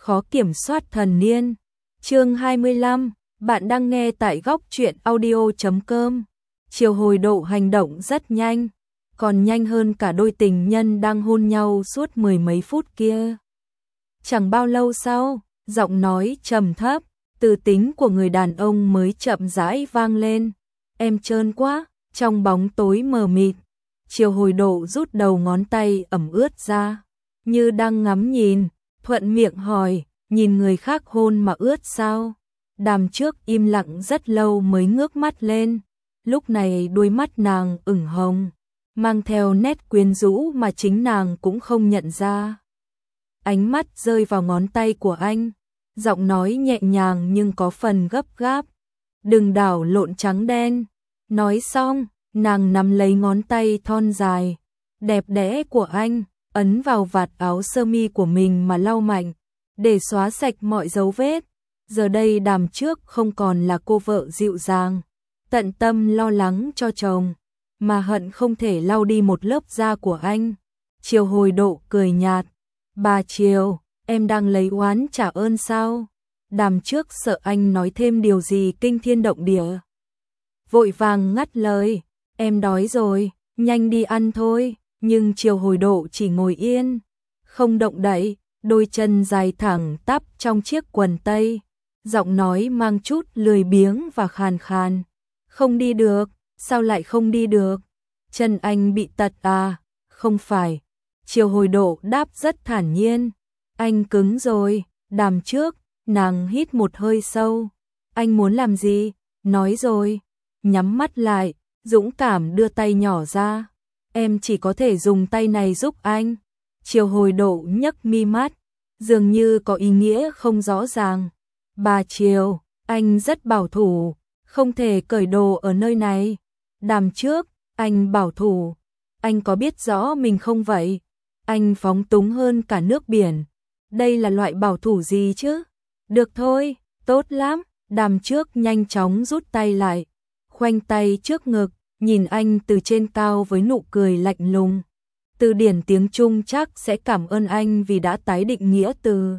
khó kiểm soát thần niên. Chương 25, bạn đang nghe tại góc truyện audio.com. Chiều hồi độ hành động rất nhanh, còn nhanh hơn cả đôi tình nhân đang hôn nhau suốt mười mấy phút kia. Chẳng bao lâu sau, giọng nói trầm thấp, từ tính của người đàn ông mới chậm rãi vang lên. Em trơn quá, trong bóng tối mờ mịt. Chiều hồi độ rút đầu ngón tay ẩm ướt ra, như đang ngắm nhìn, thuận miệng hỏi, nhìn người khác hôn mà ướt sao? Đàm trước im lặng rất lâu mới ngước mắt lên, lúc này đôi mắt nàng ửng hồng, mang theo nét quyến rũ mà chính nàng cũng không nhận ra. Ánh mắt rơi vào ngón tay của anh, giọng nói nhẹ nhàng nhưng có phần gấp gáp. Đừng đảo lộn trắng đen. Nói xong, nàng nắm lấy ngón tay thon dài, đẹp đẽ của anh, ấn vào vạt áo sơ mi của mình mà lau mạnh, để xóa sạch mọi dấu vết. Giờ đây Đàm trước không còn là cô vợ dịu dàng, tận tâm lo lắng cho chồng, mà hận không thể lau đi một lớp da của anh. Chiều hồi độ cười nhạt, bà Chiều, em đang lấy oán trả ơn sao? Đàm trước sợ anh nói thêm điều gì kinh thiên động địa, vội vàng ngắt lời, em đói rồi, nhanh đi ăn thôi. Nhưng Chiều hồi độ chỉ ngồi yên, không động đậy, đôi chân dài thẳng tắp trong chiếc quần tây, giọng nói mang chút lười biếng và khàn khàn. Không đi được, sao lại không đi được? Chân anh bị tật à? Không phải. Chiều hồi độ đáp rất thản nhiên, anh cứng rồi. Đàm trước, nàng hít một hơi sâu. Anh muốn làm gì? Nói rồi. Nhắm mắt lại, dũng cảm đưa tay nhỏ ra. Em chỉ có thể dùng tay này giúp anh. Chiều hồi độ nhấc mi mắt, dường như có ý nghĩa không rõ ràng. Bà Chiều, anh rất bảo thủ, không thể cởi đồ ở nơi này. Đàm trước, anh bảo thủ, anh có biết rõ mình không vậy? Anh phóng túng hơn cả nước biển. Đây là loại bảo thủ gì chứ? Được thôi, tốt lắm. Đàm trước nhanh chóng rút tay lại, khoanh tay trước ngực, nhìn anh từ trên cao với nụ cười lạnh lùng. Từ điển tiếng Trung chắc sẽ cảm ơn anh vì đã tái định nghĩa từ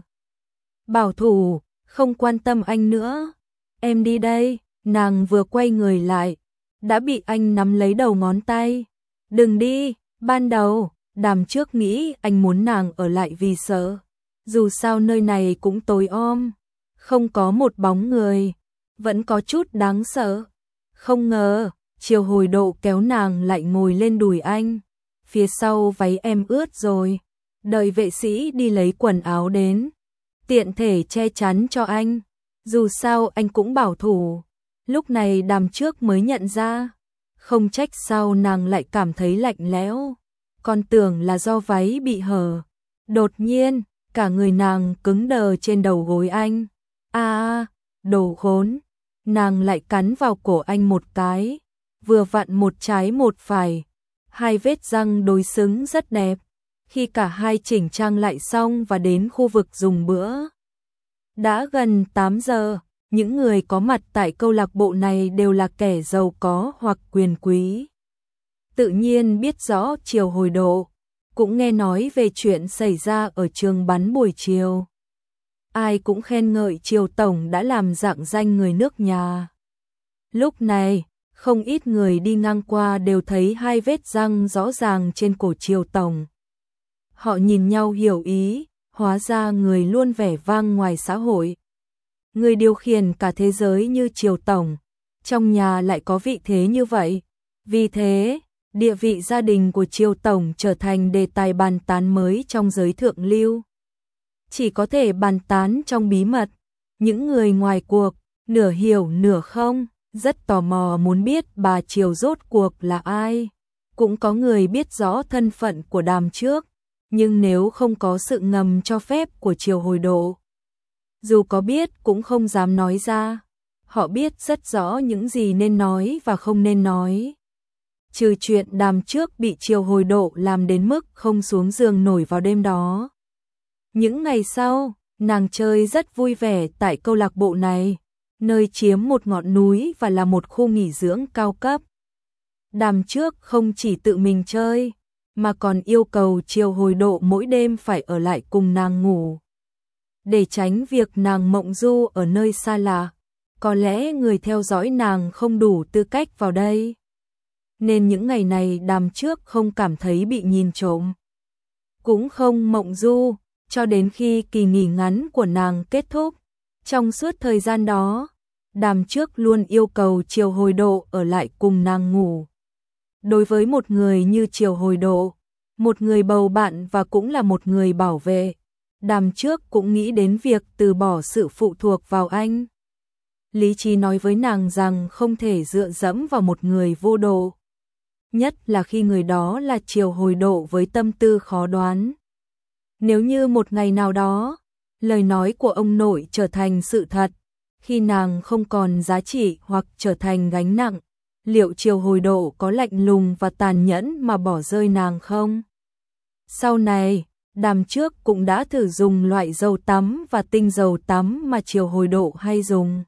bảo thủ, không quan tâm anh nữa. Em đi đây. Nàng vừa quay người lại, đã bị anh nắm lấy đầu ngón tay. Đừng đi. Ban đầu, Đàm trước nghĩ anh muốn nàng ở lại vì sợ. Dù sao nơi này cũng tối om, không có một bóng người, vẫn có chút đáng sợ. Không ngờ, Chiều hồi độ kéo nàng lại ngồi lên đùi anh. Phía sau váy em ướt rồi, đợi vệ sĩ đi lấy quần áo đến, tiện thể che chắn cho anh. Dù sao anh cũng bảo thủ. Lúc này Đàm trước mới nhận ra, không trách sao nàng lại cảm thấy lạnh lẽo, còn tưởng là do váy bị hở. Đột nhiên, cả người nàng cứng đờ trên đầu gối anh. Đồ khốn. Nàng lại cắn vào cổ anh một cái, vừa vặn một trái một phải. Hai vết răng đối xứng rất đẹp. Khi cả hai chỉnh trang lại xong và đến khu vực dùng bữa, đã gần 8 giờ. Những người có mặt tại câu lạc bộ này đều là kẻ giàu có hoặc quyền quý, tự nhiên biết rõ Chiều hồi độ, cũng nghe nói về chuyện xảy ra ở trường bắn buổi chiều. Ai cũng khen ngợi Chiều tổng đã làm rạng danh người nước nhà. Lúc này, không ít người đi ngang qua đều thấy hai vết răng rõ ràng trên cổ Chiều tổng. Họ nhìn nhau hiểu ý, hóa ra người luôn vẻ vang ngoài xã hội, người điều khiển cả thế giới như Chiều tổng, trong nhà lại có vị thế như vậy. Vì thế, địa vị gia đình của Chiều tổng trở thành đề tài bàn tán mới trong giới thượng lưu. Chỉ có thể bàn tán trong bí mật. Những người ngoài cuộc, nửa hiểu nửa không, rất tò mò muốn biết bà Chiều rốt cuộc là ai. Cũng có người biết rõ thân phận của Đàm trước, nhưng nếu không có sự ngầm cho phép của Chiều hồi độ, dù có biết cũng không dám nói ra. Họ biết rất rõ những gì nên nói và không nên nói. Trừ chuyện Đàm trước bị Chiều hồi độ làm đến mức không xuống giường nổi vào đêm đó. Những ngày sau, nàng chơi rất vui vẻ tại câu lạc bộ này, nơi chiếm một ngọn núi và là một khu nghỉ dưỡng cao cấp. Đàm trước không chỉ tự mình chơi, mà còn yêu cầu Chiều hồi độ mỗi đêm phải ở lại cùng nàng ngủ. để tránh việc nàng mộng du ở nơi xa lạ. Có lẽ người theo dõi nàng không đủ tư cách vào đây. Nên những ngày này Đàm Trước không cảm thấy bị nhìn trộm. Cũng không mộng du, cho đến khi kỳ nghỉ ngắn của nàng kết thúc. Trong suốt thời gian đó, Đàm Trước luôn yêu cầu Triều Hồi Độ ở lại cùng nàng ngủ. Đối với một người như Triều Hồi Độ, một người bầu bạn và cũng là một người bảo vệ, Đàm Trước cũng nghĩ đến việc từ bỏ sự phụ thuộc vào anh. Lý trí nói với nàng rằng không thể dựa dẫm vào một người vô độ. Nhất là khi người đó là Triều Hồi Độ với tâm tư khó đoán. Nếu như một ngày nào đó, lời nói của ông nội trở thành sự thật, khi nàng không còn giá trị hoặc trở thành gánh nặng, liệu Triều Hồi Độ có lạnh lùng và tàn nhẫn mà bỏ rơi nàng không? Sau này, Đàm Trước cũng đã thử dùng loại dầu tắm và tinh dầu tắm mà Triều Hồi Độ hay dùng.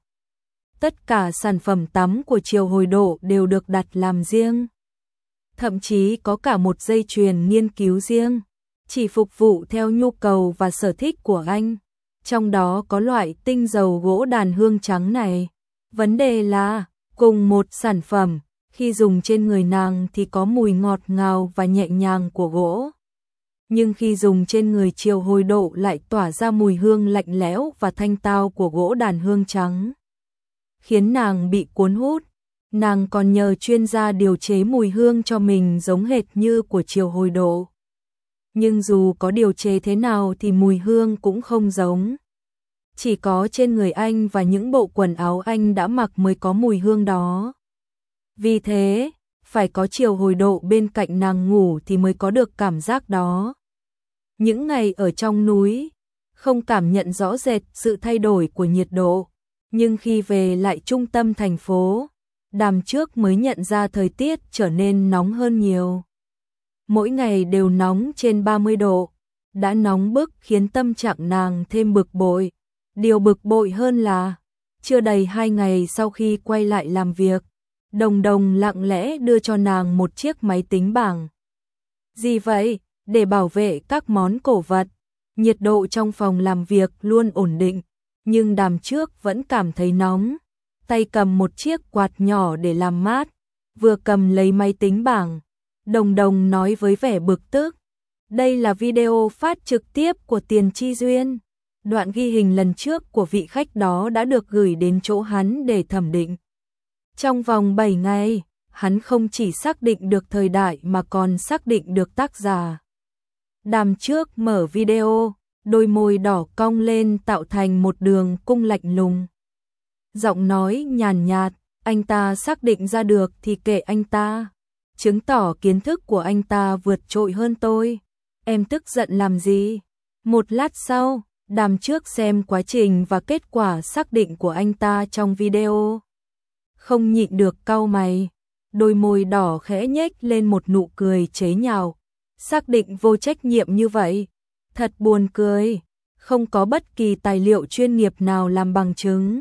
Tất cả sản phẩm tắm của Triều Hồi Độ đều được đặt làm riêng. Thậm chí có cả một dây chuyền nghiên cứu riêng, chỉ phục vụ theo nhu cầu và sở thích của anh. Trong đó có loại tinh dầu gỗ đàn hương trắng này. Vấn đề là, cùng một sản phẩm, khi dùng trên người nàng thì có mùi ngọt ngào và nhẹ nhàng của gỗ. Nhưng khi dùng trên người Triều Hồi Độ lại tỏa ra mùi hương lạnh lẽo và thanh tao của gỗ đàn hương trắng. Khiến nàng bị cuốn hút. Nàng còn nhờ chuyên gia điều chế mùi hương cho mình giống hệt như của Triều Hồi Độ. Nhưng dù có điều chế thế nào thì mùi hương cũng không giống. Chỉ có trên người anh và những bộ quần áo anh đã mặc mới có mùi hương đó. Vì thế, phải có Triều Hồi Độ bên cạnh nàng ngủ thì mới có được cảm giác đó. Những ngày ở trong núi, không cảm nhận rõ rệt sự thay đổi của nhiệt độ. Nhưng khi về lại trung tâm thành phố, Đàm Trước mới nhận ra thời tiết trở nên nóng hơn nhiều. Mỗi ngày đều nóng trên 30 độ, đã nóng bức khiến tâm trạng nàng thêm bực bội. Điều bực bội hơn là, chưa đầy 2 ngày sau khi quay lại làm việc, Đồng Đồng lặng lẽ đưa cho nàng một chiếc máy tính bảng. Gì vậy? Để bảo vệ các món cổ vật. Nhiệt độ trong phòng làm việc luôn ổn định, nhưng Đàm Trước vẫn cảm thấy nóng. Tay cầm một chiếc quạt nhỏ để làm mát, vừa cầm lấy máy tính bảng. Đồng Đồng nói với vẻ bực tức. Đây là video phát trực tiếp của Tiền Chi Duyên. Đoạn ghi hình lần trước của vị khách đó đã được gửi đến chỗ hắn để thẩm định. Trong vòng 7 ngày, hắn không chỉ xác định được thời đại mà còn xác định được tác giả. Đàm Trước mở video, đôi môi đỏ cong lên tạo thành một đường cung lạnh lùng. Giọng nói nhàn nhạt, anh ta xác định ra được thì kệ anh ta. Chứng tỏ kiến thức của anh ta vượt trội hơn tôi. Em tức giận làm gì? Một lát sau, Đàm Trước xem quá trình và kết quả xác định của anh ta trong video. Không nhịn được cau mày, đôi môi đỏ khẽ nhếch lên một nụ cười chế nhạo. Xác định vô trách nhiệm như vậy, thật buồn cười, không có bất kỳ tài liệu chuyên nghiệp nào làm bằng chứng.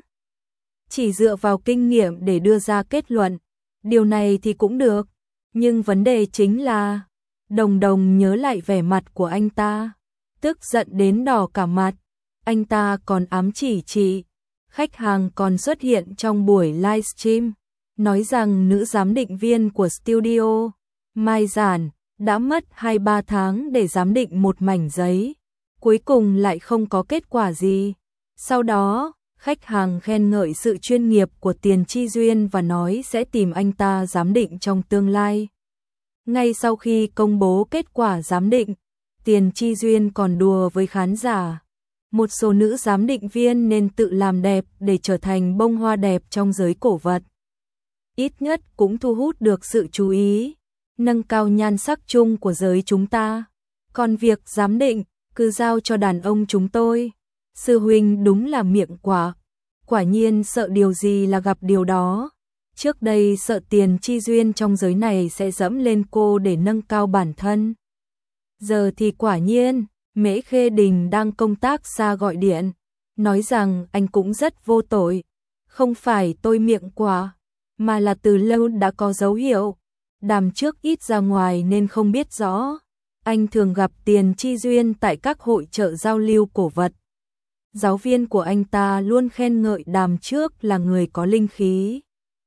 Chỉ dựa vào kinh nghiệm để đưa ra kết luận, điều này thì cũng được, nhưng vấn đề chính là, Đồng Đồng nhớ lại vẻ mặt của anh ta, tức giận đến đỏ cả mặt, anh ta còn ám chỉ chị, khách hàng còn xuất hiện trong buổi livestream, nói rằng nữ giám định viên của studio, Mai Giản, đã mất 2-3 tháng để giám định một mảnh giấy, cuối cùng lại không có kết quả gì. Sau đó, khách hàng khen ngợi sự chuyên nghiệp của Tiền Chi Duyên và nói sẽ tìm anh ta giám định trong tương lai. Ngay sau khi công bố kết quả giám định, Tiền Chi Duyên còn đùa với khán giả. Một số nữ giám định viên nên tự làm đẹp để trở thành bông hoa đẹp trong giới cổ vật. Ít nhất cũng thu hút được sự chú ý, nâng cao nhan sắc chung của giới chúng ta. Còn việc giám định, cứ giao cho đàn ông chúng tôi. Sư huynh đúng là miệng quả. Quả nhiên sợ điều gì là gặp điều đó. Trước đây sợ Tiền Chi Duyên trong giới này sẽ dẫm lên cô để nâng cao bản thân. Giờ thì quả nhiên, Mễ Khê Đình đang công tác xa gọi điện, nói rằng anh cũng rất vô tội. Không phải tôi miệng quả, mà là từ lâu đã có dấu hiệu. Đàm Trước ít ra ngoài nên không biết rõ. Anh thường gặp Tiền Chi Duyên tại các hội chợ giao lưu cổ vật. Giáo viên của anh ta luôn khen ngợi Đàm Trước là người có linh khí,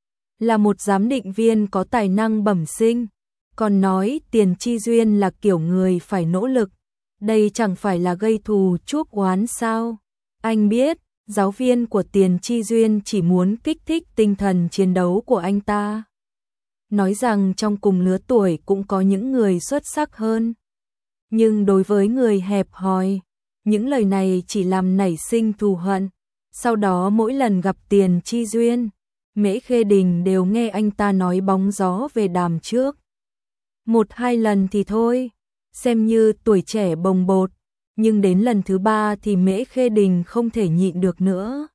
là một giám định viên có tài năng bẩm sinh, còn nói Tiền Chi Duyên là kiểu người phải nỗ lực. Đây chẳng phải là gây thù chuốc oán sao? Anh biết, giáo viên của Tiền Chi Duyên chỉ muốn kích thích tinh thần chiến đấu của anh ta. Nói rằng trong cùng lứa tuổi cũng có những người xuất sắc hơn. Nhưng đối với người hẹp hòi, những lời này chỉ làm nảy sinh thù hận. Sau đó mỗi lần gặp Tiền Chi Duyên, Mễ Khê Đình đều nghe anh ta nói bóng gió về Đàm Trước. Một hai lần thì thôi, xem như tuổi trẻ bồng bột, nhưng đến lần thứ ba thì Mễ Khê Đình không thể nhịn được nữa.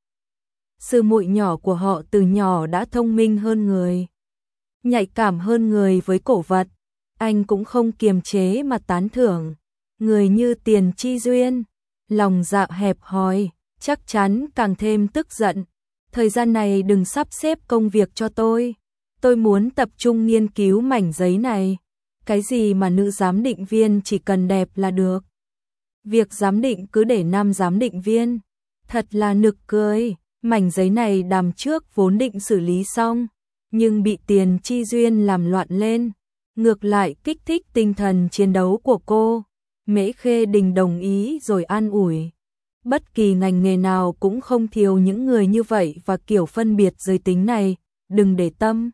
Sư muội nhỏ của họ từ nhỏ đã thông minh hơn người, nhạy cảm hơn người với cổ vật, anh cũng không kiềm chế mà tán thưởng. Người như Tiền Chi Duyên, lòng dạ hẹp hòi, chắc chắn càng thêm tức giận. Thời gian này đừng sắp xếp công việc cho tôi muốn tập trung nghiên cứu mảnh giấy này. Cái gì mà nữ giám định viên chỉ cần đẹp là được. Việc giám định cứ để nam giám định viên. Thật là nực cười, mảnh giấy này Đàm Trước vốn định xử lý xong, nhưng bị Tiền Chi Duyên làm loạn lên, ngược lại kích thích tinh thần chiến đấu của cô. Mễ Khê Đình đồng ý rồi an ủi. Bất kỳ ngành nghề nào cũng không thiếu những người như vậy và kiểu phân biệt giới tính này, đừng để tâm.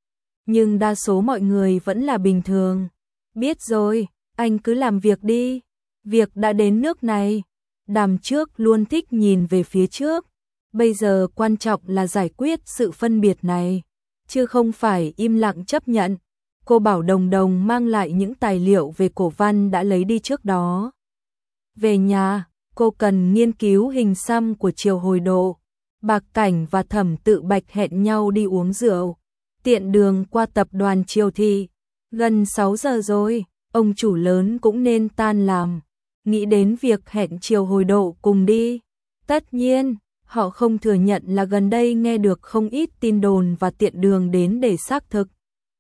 Nhưng đa số mọi người vẫn là bình thường. Biết rồi, anh cứ làm việc đi. Việc đã đến nước này. Đàm Trước luôn thích nhìn về phía trước. Bây giờ quan trọng là giải quyết sự phân biệt này, chứ không phải im lặng chấp nhận. Cô bảo Đồng Đồng mang lại những tài liệu về cổ văn đã lấy đi trước đó. Về nhà, cô cần nghiên cứu hình xăm của Triều Hồi Độ. Bạc Cảnh và Thẩm Tự Bạch hẹn nhau đi uống rượu. Tiện đường qua tập đoàn Triều Thị. Gần 6 giờ rồi, ông chủ lớn cũng nên tan làm. Nghĩ đến việc hẹn Triều Hồi Độ cùng đi. Tất nhiên, họ không thừa nhận là gần đây nghe được không ít tin đồn và tiện đường đến để xác thực.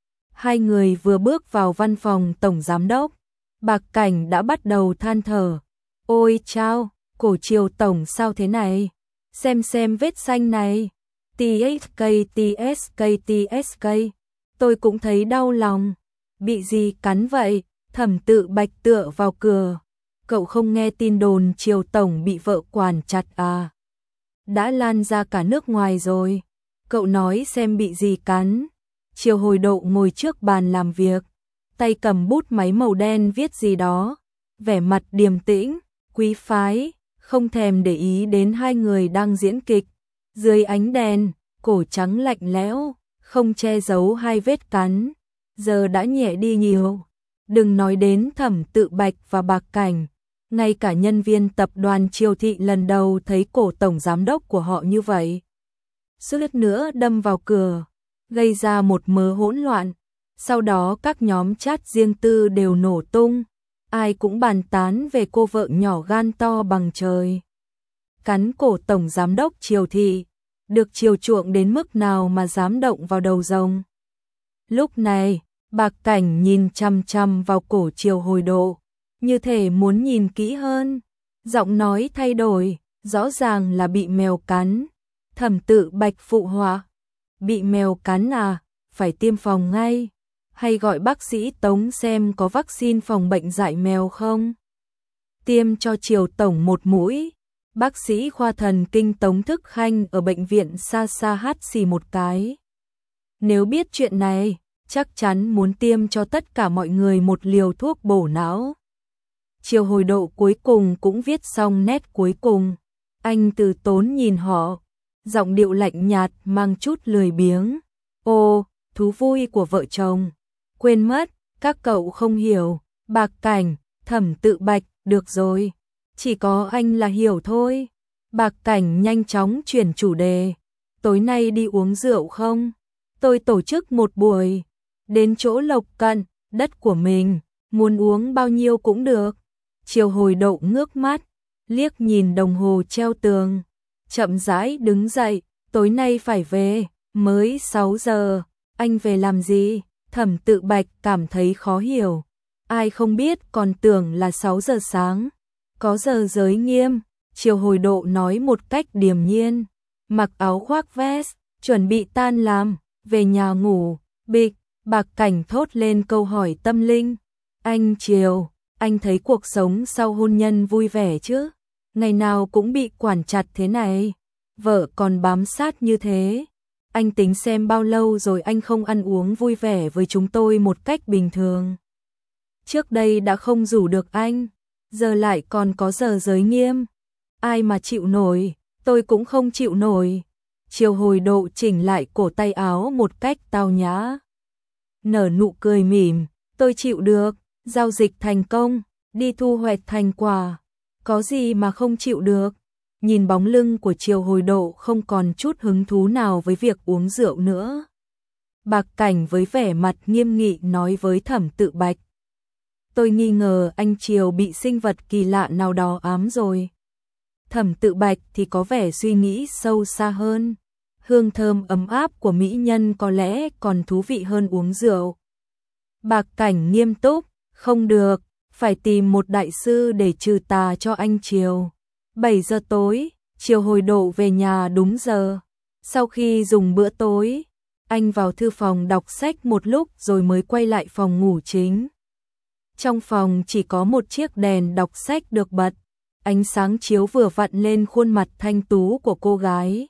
Hai người vừa bước vào văn phòng tổng giám đốc, Bạc Cảnh đã bắt đầu than thở. Ôi chao, cổ Triều tổng sao thế này? Xem vết xanh này. TSK, TSK, TSK. Tôi cũng thấy đau lòng. Bị gì cắn vậy? Thẩm Tự Bạch tựa vào cửa. Cậu không nghe tin đồn Triều tổng bị vợ quản chặt à? Đã lan ra cả nước ngoài rồi. Cậu nói xem bị gì cắn. Triều Hồi Độ ngồi trước bàn làm việc, tay cầm bút máy màu đen viết gì đó, vẻ mặt điềm tĩnh, quý phái, không thèm để ý đến hai người đang diễn kịch. Dưới ánh đèn, cổ trắng lạnh lẽo, không che giấu hai vết cắn, giờ đã nhẹ đi nhiều. Đừng nói đến Thẩm Tự Bạch và Bạc Cảnh, ngay cả nhân viên tập đoàn Triều Thị lần đầu thấy cổ tổng giám đốc của họ như vậy. Suýt nữa đâm vào cửa, gây ra một mớ hỗn loạn. Sau đó các nhóm chat riêng tư đều nổ tung, ai cũng bàn tán về cô vợ nhỏ gan to bằng trời. Cắn cổ tổng giám đốc Triều Thị, được chiều chuộng đến mức nào mà dám động vào đầu rồng. Lúc này, Bạc Cảnh nhìn chằm chằm vào cổ Triều Hồi Độ, như thể muốn nhìn kỹ hơn. Giọng nói thay đổi, rõ ràng là bị mèo cắn. Thẩm Tự Bạch phụ họa. Bị mèo cắn à, phải tiêm phòng ngay. Hay gọi bác sĩ Tống xem có vaccine phòng bệnh dại mèo không? Tiêm cho Triều tổng một mũi. Bác sĩ khoa thần kinh Tống Thức Khanh ở bệnh viện xa xa hắt xì một cái. Nếu biết chuyện này, chắc chắn muốn tiêm cho tất cả mọi người một liều thuốc bổ não. Triều Hồi Độ cuối cùng cũng viết xong nét cuối cùng. Anh từ tốn nhìn họ, giọng điệu lạnh nhạt mang chút lười biếng. Ô, thú vui của vợ chồng. Quên mất, các cậu không hiểu. Bạc Cảnh, Thẩm Tự Bạch, được rồi. Chỉ có anh là hiểu thôi. Bạc Cảnh nhanh chóng chuyển chủ đề. Tối nay đi uống rượu không? Tôi tổ chức một buổi. Đến chỗ Lộc Cận, đất của mình. Muốn uống bao nhiêu cũng được. Triều Hồi Độ ngước mắt, liếc nhìn đồng hồ treo tường. Chậm rãi đứng dậy, tối nay phải về, mới 6 giờ. Anh về làm gì? Thẩm Tự Bạch cảm thấy khó hiểu. Ai không biết còn tưởng là 6 giờ sáng. Có giờ giới nghiêm, Triều Hồi Độ nói một cách điềm nhiên, mặc áo khoác vest, chuẩn bị tan làm, về nhà ngủ. Bịch, Bạc Cảnh thốt lên câu hỏi tâm linh. Anh Triều, anh thấy cuộc sống sau hôn nhân vui vẻ chứ? Ngày nào cũng bị quản chặt thế này, vợ còn bám sát như thế. Anh tính xem bao lâu rồi anh không ăn uống vui vẻ với chúng tôi một cách bình thường. Trước đây đã không rủ được anh, giờ lại còn có giờ giới nghiêm. Ai mà chịu nổi, tôi cũng không chịu nổi. Triều Hồi Độ chỉnh lại cổ tay áo một cách tao nhã. Nở nụ cười mỉm, tôi chịu được, giao dịch thành công, đi thu hoạch thành quả. Có gì mà không chịu được. Nhìn bóng lưng của Triều Hồi Độ không còn chút hứng thú nào với việc uống rượu nữa. Bạc Cảnh với vẻ mặt nghiêm nghị nói với Thẩm Tự Bạch. Tôi nghi ngờ anh Triều bị sinh vật kỳ lạ nào đó ám rồi. Thẩm Tự Bạch thì có vẻ suy nghĩ sâu xa hơn. Hương thơm ấm áp của mỹ nhân có lẽ còn thú vị hơn uống rượu. Bạc Cảnh nghiêm túc, không được, phải tìm một đại sư để trừ tà cho anh Triều. 7 giờ tối, Triều Hồi Độ về nhà đúng giờ. Sau khi dùng bữa tối, anh vào thư phòng đọc sách một lúc rồi mới quay lại phòng ngủ chính. Trong phòng chỉ có một chiếc đèn đọc sách được bật, ánh sáng chiếu vừa vặn lên khuôn mặt thanh tú của cô gái.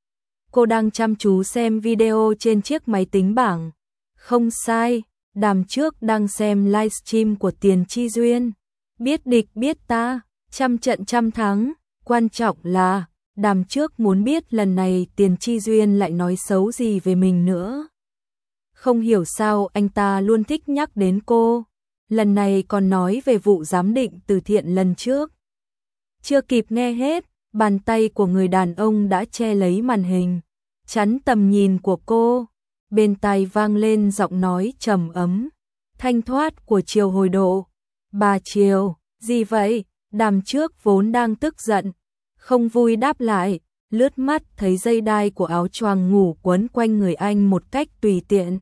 Cô đang chăm chú xem video trên chiếc máy tính bảng. Không sai, Đàm Trước đang xem livestream của Tiền Chi Duyên. Biết địch biết ta, trăm trận trăm thắng, quan trọng là Đàm Trước muốn biết lần này Tiền Chi Duyên lại nói xấu gì về mình nữa. Không hiểu sao anh ta luôn thích nhắc đến cô, lần này còn nói về vụ giám định từ thiện lần trước. Chưa kịp nghe hết, bàn tay của người đàn ông đã che lấy màn hình, chắn tầm nhìn của cô. Bên tai vang lên giọng nói trầm ấm, thanh thoát của Triều Hồi Độ. Bà Triều, gì vậy? Đàm Trước vốn đang tức giận, không vui đáp lại, lướt mắt thấy dây đai của áo choàng ngủ quấn quanh người anh một cách tùy tiện.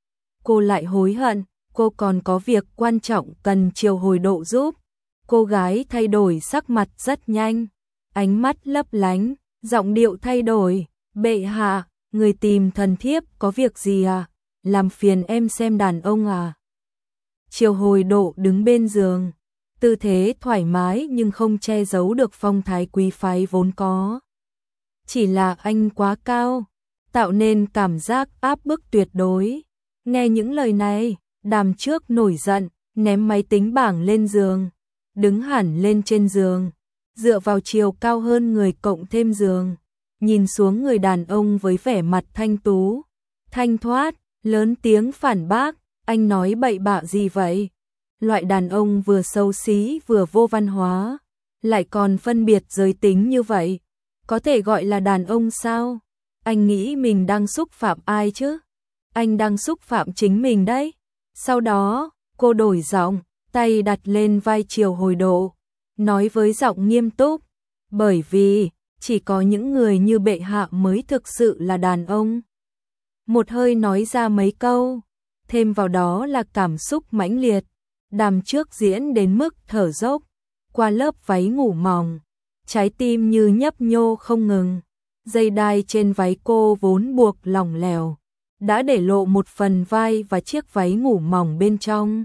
Cô lại hối hận, cô còn có việc quan trọng cần Triều Hồi Độ giúp. Cô gái thay đổi sắc mặt rất nhanh, ánh mắt lấp lánh, giọng điệu thay đổi. Bệ hạ, người tìm thần thiếp có việc gì à? Làm phiền em xem đàn ông à? Triều Hồi Độ đứng bên giường, tư thế thoải mái nhưng không che giấu được phong thái quý phái vốn có. Chỉ là anh quá cao, tạo nên cảm giác áp bức tuyệt đối. Nghe những lời này, Đàm Trước nổi giận, ném máy tính bảng lên giường, đứng hẳn lên trên giường, dựa vào chiều cao hơn người cộng thêm giường, nhìn xuống người đàn ông với vẻ mặt thanh tú, thanh thoát, lớn tiếng phản bác, anh nói bậy bạ gì vậy? Loại đàn ông vừa xấu xí vừa vô văn hóa, lại còn phân biệt giới tính như vậy, có thể gọi là đàn ông sao? Anh nghĩ mình đang xúc phạm ai chứ? Anh đang xúc phạm chính mình đấy. Sau đó, cô đổi giọng, tay đặt lên vai Triều Hồi Độ, nói với giọng nghiêm túc, bởi vì chỉ có những người như bệ hạ mới thực sự là đàn ông. Một hơi nói ra mấy câu, thêm vào đó là cảm xúc mãnh liệt. Đàm Trước diễn đến mức thở dốc, qua lớp váy ngủ mỏng, trái tim như nhấp nhô không ngừng. Dây đai trên váy cô vốn buộc lỏng lẻo, đã để lộ một phần vai và chiếc váy ngủ mỏng bên trong.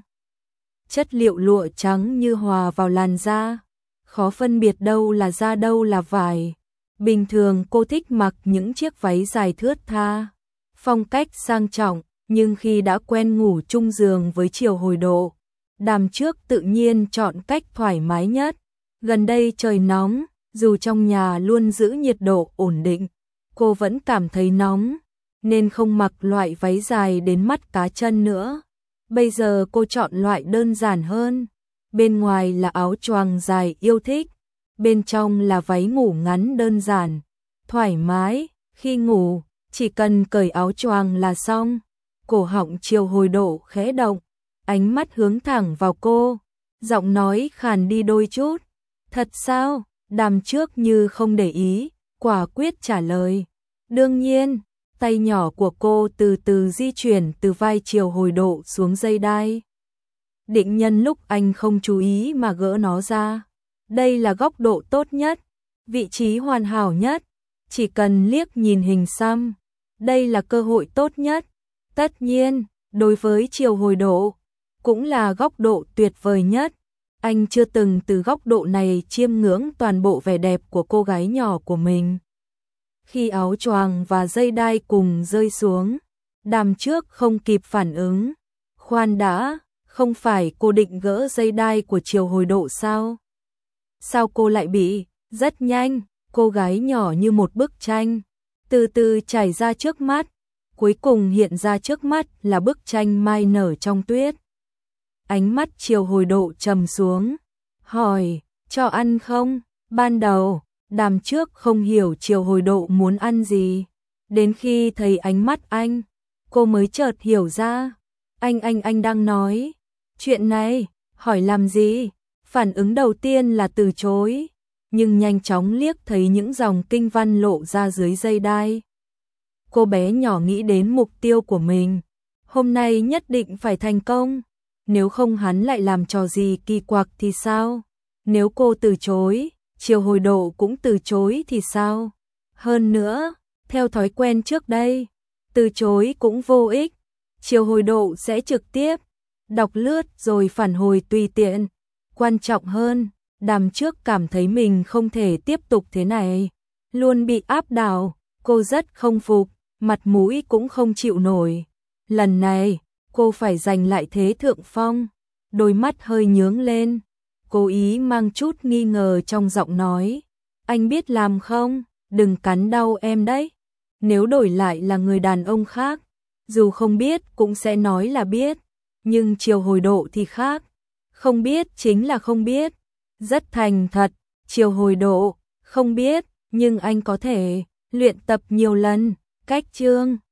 Chất liệu lụa trắng như hòa vào làn da, khó phân biệt đâu là da đâu là vải. Bình thường cô thích mặc những chiếc váy dài thướt tha, phong cách sang trọng, nhưng khi đã quen ngủ chung giường với Triều Hồi Độ, Đàm Trước tự nhiên chọn cách thoải mái nhất. Gần đây trời nóng, dù trong nhà luôn giữ nhiệt độ ổn định, cô vẫn cảm thấy nóng, nên không mặc loại váy dài đến mắt cá chân nữa. Bây giờ cô chọn loại đơn giản hơn. Bên ngoài là áo choàng dài yêu thích, bên trong là váy ngủ ngắn đơn giản, thoải mái. Khi ngủ, chỉ cần cởi áo choàng là xong. Cổ họng Triều Hồi Độ khẽ động, ánh mắt hướng thẳng vào cô, giọng nói khàn đi đôi chút. Thật sao? Đàm Trước như không để ý, quả quyết trả lời. Đương nhiên. Tay nhỏ của cô từ từ di chuyển từ vai Triều Hồi Độ xuống dây đai. Định nhân lúc anh không chú ý mà gỡ nó ra. Đây là góc độ tốt nhất. vị trí hoàn hảo nhất, chỉ cần liếc nhìn hình xăm, đây là cơ hội tốt nhất. Tất nhiên, đối với Triều Hồi Độ, cũng là góc độ tuyệt vời nhất. Anh chưa từng từ góc độ này chiêm ngưỡng toàn bộ vẻ đẹp của cô gái nhỏ của mình. Khi áo choàng và dây đai cùng rơi xuống, Đàm Trước không kịp phản ứng. Khoan đã, không phải cô định gỡ dây đai của Triều Hồi Độ sao? Sao cô lại bị? Rất nhanh, cô gái nhỏ như một bức tranh, từ từ trải ra trước mắt, cuối cùng hiện ra trước mắt là bức tranh mai nở trong tuyết. Ánh mắt Triều Hồi Độ trầm xuống, hỏi, cho ăn không? Ban đầu, Đàm Trước không hiểu Triều Hồi Độ muốn ăn gì, đến khi thấy ánh mắt anh, cô mới chợt hiểu ra. Anh đang nói chuyện này, hỏi làm gì? Phản ứng đầu tiên là từ chối, nhưng nhanh chóng liếc thấy những dòng kinh văn lộ ra dưới dây đai. Cô bé nhỏ nghĩ đến mục tiêu của mình, hôm nay nhất định phải thành công, nếu không hắn lại làm trò gì kỳ quặc thì sao? Nếu cô từ chối, Triều Hồi Độ cũng từ chối thì sao? Hơn nữa, theo thói quen trước đây, từ chối cũng vô ích, Triều Hồi Độ sẽ trực tiếp đọc lướt rồi phản hồi tùy tiện. Quan trọng hơn, Đàm Trước cảm thấy mình không thể tiếp tục thế này, luôn bị áp đảo, cô rất không phục, mặt mũi cũng không chịu nổi. Lần này, cô phải giành lại thế thượng phong. Đôi mắt hơi nhướng lên, cố ý mang chút nghi ngờ trong giọng nói. Anh biết làm không? Đừng cắn đau em đấy. Nếu đổi lại là người đàn ông khác, dù không biết cũng sẽ nói là biết, nhưng Triều Hồi Độ thì khác. Không biết chính là không biết. Rất thành thật, Triều Hồi Độ, không biết, nhưng anh có thể luyện tập nhiều lần. Cách chương